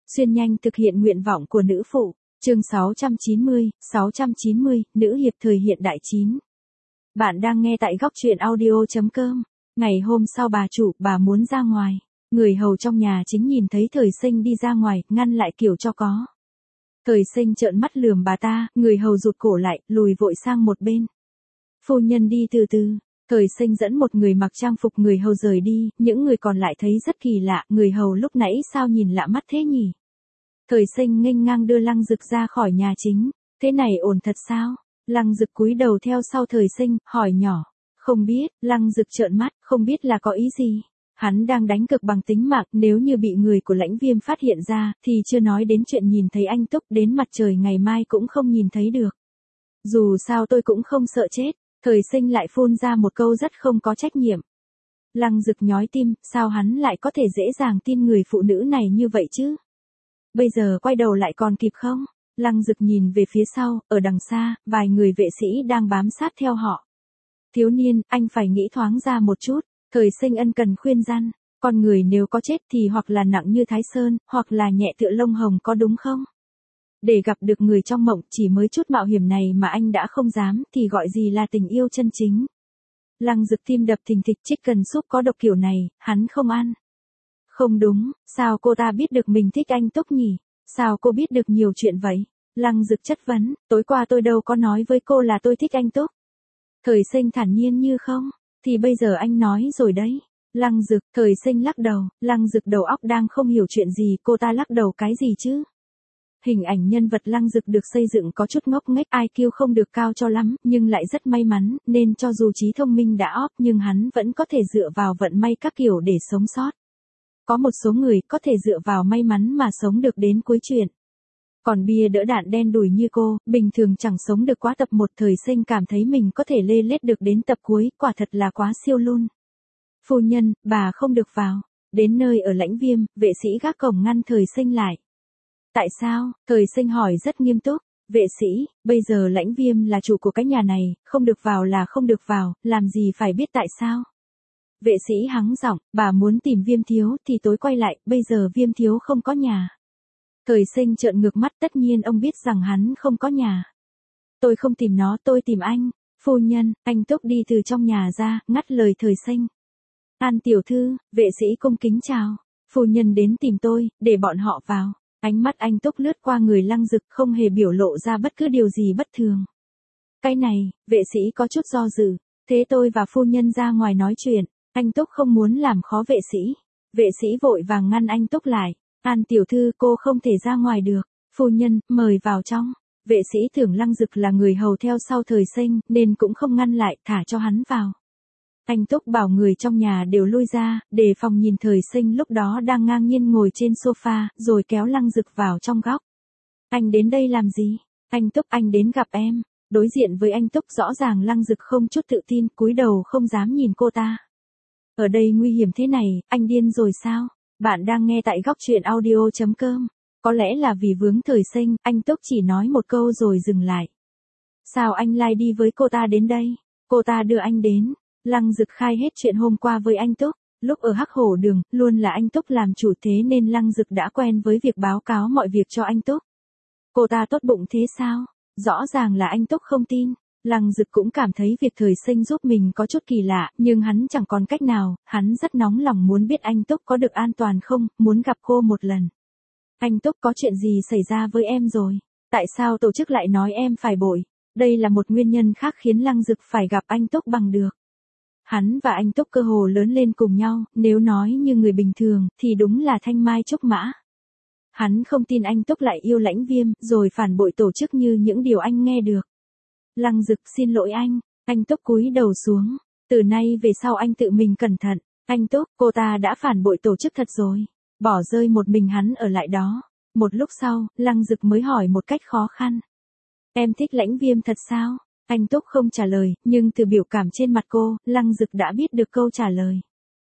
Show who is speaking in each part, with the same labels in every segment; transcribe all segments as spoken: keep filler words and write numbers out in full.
Speaker 1: Xuyên nhanh thực hiện nguyện vọng của nữ phụ. Chương sáu trăm chín mươi, sáu trăm chín mươi, nữ hiệp thời hiện đại chín. Bạn đang nghe tại góc truyện audio chấm com. Ngày hôm sau bà chủ, bà muốn ra ngoài. Người hầu trong nhà chính nhìn thấy Thời Sinh đi ra ngoài, ngăn lại kiểu cho có. Thời Sinh trợn mắt lườm bà ta, người hầu rụt cổ lại, lùi vội sang một bên. Phu nhân đi từ từ. Thời Sinh dẫn một người mặc trang phục người hầu rời đi, những người còn lại thấy rất kỳ lạ, người hầu lúc nãy sao nhìn lạ mắt thế nhỉ? Thời Sinh nghênh ngang đưa Lăng Dực ra khỏi nhà chính. Thế này ổn thật sao? Lăng Dực cúi đầu theo sau Thời Sinh, hỏi nhỏ. Không biết, Lăng Dực trợn mắt, không biết là có ý gì. Hắn đang đánh cược bằng tính mạng, nếu như bị người của Lãnh Viêm phát hiện ra, thì chưa nói đến chuyện nhìn thấy anh Túc, đến mặt trời ngày mai cũng không nhìn thấy được. Dù sao tôi cũng không sợ chết. Thời Sinh lại phun ra một câu rất không có trách nhiệm. Lăng Dực nhói tim, sao hắn lại có thể dễ dàng tin người phụ nữ này như vậy chứ? Bây giờ quay đầu lại còn kịp không? Lăng Dực nhìn về phía sau, ở đằng xa, vài người vệ sĩ đang bám sát theo họ. Thiếu niên, anh phải nghĩ thoáng ra một chút. Thời Sinh ân cần khuyên răn, con người nếu có chết thì hoặc là nặng như Thái Sơn, hoặc là nhẹ tựa lông hồng, có đúng không? Để gặp được người trong mộng, chỉ mới chút mạo hiểm này mà anh đã không dám, thì gọi gì là tình yêu chân chính. Lăng Dực tim đập thình thịch, chicken súp có độc kiểu này, hắn không ăn. Không đúng, sao cô ta biết được mình thích anh Túc nhỉ? Sao cô biết được nhiều chuyện vậy? Lăng Dực chất vấn, tối qua tôi đâu có nói với cô là tôi thích anh Túc. Thời Sinh thản nhiên như không, thì bây giờ anh nói rồi đấy. Lăng Dực, Thời Sinh lắc đầu, Lăng Dực đầu óc đang không hiểu chuyện gì, cô ta lắc đầu cái gì chứ? Hình ảnh nhân vật Lăng Dực được xây dựng có chút ngốc nghếch, i kiu không được cao cho lắm, nhưng lại rất may mắn, nên cho dù trí thông minh đã óp nhưng hắn vẫn có thể dựa vào vận may các kiểu để sống sót. Có một số người có thể dựa vào may mắn mà sống được đến cuối chuyện. Còn bia đỡ đạn đen đủi như cô, bình thường chẳng sống được quá tập một. Thời Sinh cảm thấy mình có thể lê lết được đến tập cuối, quả thật là quá siêu luôn. Phu nhân, bà không được vào. Đến nơi ở Lãnh Viêm, vệ sĩ gác cổng ngăn Thời Sinh lại. Tại sao? Thời Sinh hỏi rất nghiêm túc. Vệ sĩ, bây giờ Lãnh Viêm là chủ của cái nhà này, không được vào là không được vào, làm gì phải biết tại sao? Vệ sĩ hắng giọng, bà muốn tìm Viêm thiếu thì tối quay lại, bây giờ Viêm thiếu không có nhà. Thời Sinh trợn ngược mắt, tất nhiên ông biết rằng hắn không có nhà. Tôi không tìm nó, tôi tìm anh. Phu nhân, anh Túc đi từ trong nhà ra, ngắt lời Thời Sinh. An tiểu thư, vệ sĩ cung kính chào. Phu nhân đến tìm tôi, để bọn họ vào. Ánh mắt anh Túc lướt qua người Lăng Dực, không hề biểu lộ ra bất cứ điều gì bất thường. Cái này, vệ sĩ có chút do dự. Thế tôi và phu nhân ra ngoài nói chuyện. Anh Túc không muốn làm khó vệ sĩ. Vệ sĩ vội vàng ngăn anh Túc lại. An tiểu thư, cô không thể ra ngoài được. Phu nhân, mời vào trong. Vệ sĩ tưởng Lăng Dực là người hầu theo sau Thời Sinh, nên cũng không ngăn lại, thả cho hắn vào. Anh Túc bảo người trong nhà đều lui ra, đề phòng nhìn Thời Sinh lúc đó đang ngang nhiên ngồi trên sofa, rồi kéo Lăng Dực vào trong góc. Anh đến đây làm gì? Anh Túc, anh đến gặp em. Đối diện với anh Túc rõ ràng Lăng Dực không chút tự tin, cúi đầu không dám nhìn cô ta. Ở đây nguy hiểm thế này, anh điên rồi sao? Bạn đang nghe tại góc truyện audio chấm com. Có lẽ là vì vướng Thời Sinh, anh Túc chỉ nói một câu rồi dừng lại. Sao anh lại đi với cô ta đến đây? Cô ta đưa anh đến. Lăng Dực khai hết chuyện hôm qua với anh Túc. Lúc ở Hắc Hổ Đường, luôn là anh Túc làm chủ, thế nên Lăng Dực đã quen với việc báo cáo mọi việc cho anh Túc. Cô ta tốt bụng thế sao? Rõ ràng là anh Túc không tin. Lăng Dực cũng cảm thấy việc Thời Sinh giúp mình có chút kỳ lạ, nhưng hắn chẳng còn cách nào, hắn rất nóng lòng muốn biết anh Túc có được an toàn không, muốn gặp cô một lần. Anh Túc, có chuyện gì xảy ra với em rồi? Tại sao tổ chức lại nói em phải bội? Đây là một nguyên nhân khác khiến Lăng Dực phải gặp anh Túc bằng được. Hắn và anh Túc cơ hồ lớn lên cùng nhau, nếu nói như người bình thường, thì đúng là thanh mai trúc mã. Hắn không tin anh Túc lại yêu Lãnh Viêm, rồi phản bội tổ chức như những điều anh nghe được. Lăng Dực, xin lỗi anh. Anh Túc cúi đầu xuống. Từ nay về sau anh tự mình cẩn thận. Anh Túc, cô ta đã phản bội tổ chức thật rồi. Bỏ rơi một mình hắn ở lại đó. Một lúc sau, Lăng Dực mới hỏi một cách khó khăn. Em thích Lãnh Viêm thật sao? Anh Túc không trả lời, nhưng từ biểu cảm trên mặt cô, Lăng Dực đã biết được câu trả lời.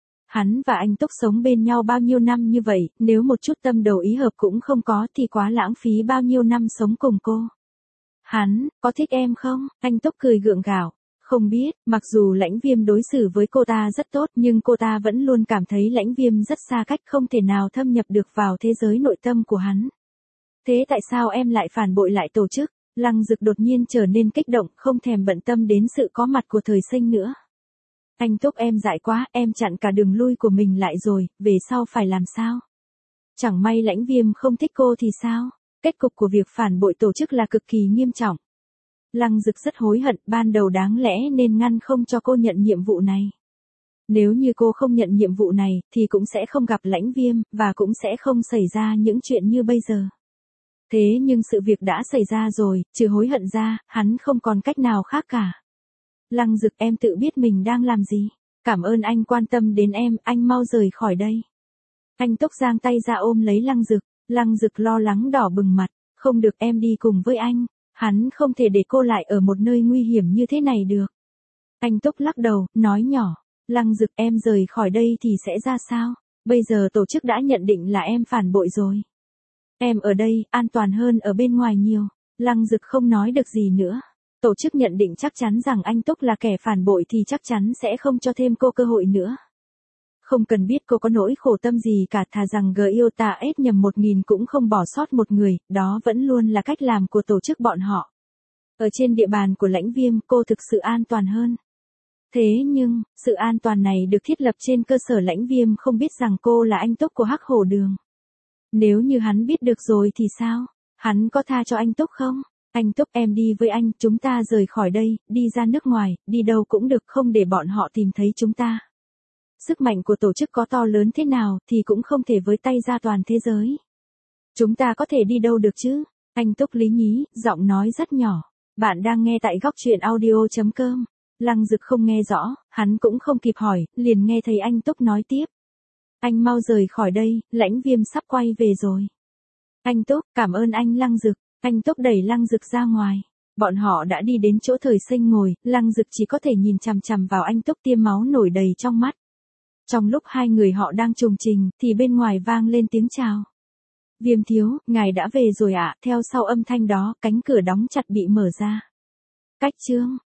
Speaker 1: Hắn và anh Túc sống bên nhau bao nhiêu năm như vậy, nếu một chút tâm đầu ý hợp cũng không có thì quá lãng phí bao nhiêu năm sống cùng cô. Hắn, có thích em không? Anh Túc cười gượng gạo. Không biết, mặc dù Lãnh Viêm đối xử với cô ta rất tốt nhưng cô ta vẫn luôn cảm thấy Lãnh Viêm rất xa cách không thể nào thâm nhập được vào thế giới nội tâm của hắn. Thế tại sao em lại phản bội lại tổ chức? Lăng Dực đột nhiên trở nên kích động, không thèm bận tâm đến sự có mặt của Thời Sinh nữa. Anh Túc em dại quá, em chặn cả đường lui của mình lại rồi, về sau phải làm sao? Chẳng may Lãnh Viêm không thích cô thì sao? Kết cục của việc phản bội tổ chức là cực kỳ nghiêm trọng. Lăng Dực rất hối hận, ban đầu đáng lẽ nên ngăn không cho cô nhận nhiệm vụ này. Nếu như cô không nhận nhiệm vụ này, thì cũng sẽ không gặp Lãnh Viêm, và cũng sẽ không xảy ra những chuyện như bây giờ. Thế nhưng sự việc đã xảy ra rồi, trừ hối hận ra, hắn không còn cách nào khác cả. Lăng Dực em tự biết mình đang làm gì. Cảm ơn anh quan tâm đến em, anh mau rời khỏi đây. Anh Túc giang tay ra ôm lấy Lăng Dực, Lăng Dực lo lắng đỏ bừng mặt, không được em đi cùng với anh. Hắn không thể để cô lại ở một nơi nguy hiểm như thế này được. Anh Túc lắc đầu, nói nhỏ, Lăng Dực em rời khỏi đây thì sẽ ra sao? Bây giờ tổ chức đã nhận định là em phản bội rồi. Em ở đây, an toàn hơn ở bên ngoài nhiều. Lăng Dực không nói được gì nữa. Tổ chức nhận định chắc chắn rằng anh Túc là kẻ phản bội thì chắc chắn sẽ không cho thêm cô cơ hội nữa. Không cần biết cô có nỗi khổ tâm gì cả, thà rằng G yêu ta ết nhầm một nghìn cũng không bỏ sót một người, đó vẫn luôn là cách làm của tổ chức bọn họ. Ở trên địa bàn của Lãnh Viêm cô thực sự an toàn hơn. Thế nhưng, sự an toàn này được thiết lập trên cơ sở Lãnh Viêm không biết rằng cô là anh Túc của Hắc Hổ Đường. Nếu như hắn biết được rồi thì sao? Hắn có tha cho anh Túc không? Anh Túc em đi với anh, chúng ta rời khỏi đây, đi ra nước ngoài, đi đâu cũng được, không để bọn họ tìm thấy chúng ta. Sức mạnh của tổ chức có to lớn thế nào thì cũng không thể với tay ra toàn thế giới. Chúng ta có thể đi đâu được chứ? Anh Túc lý nhí, giọng nói rất nhỏ. Bạn đang nghe tại góc truyện audio chấm com. Lăng Dực không nghe rõ, hắn cũng không kịp hỏi, liền nghe thấy anh Túc nói tiếp. Anh mau rời khỏi đây, Lãnh Viêm sắp quay về rồi. Anh Túc, cảm ơn anh Lăng Dực. Anh Túc đẩy Lăng Dực ra ngoài. Bọn họ đã đi đến chỗ Thời Sinh ngồi, Lăng Dực chỉ có thể nhìn chằm chằm vào anh Túc, tia máu nổi đầy trong mắt. Trong lúc hai người họ đang trùng trình, thì bên ngoài vang lên tiếng chào. Viêm thiếu, ngài đã về rồi ạ, theo sau âm thanh đó, cánh cửa đóng chặt bị mở ra. Cách chương.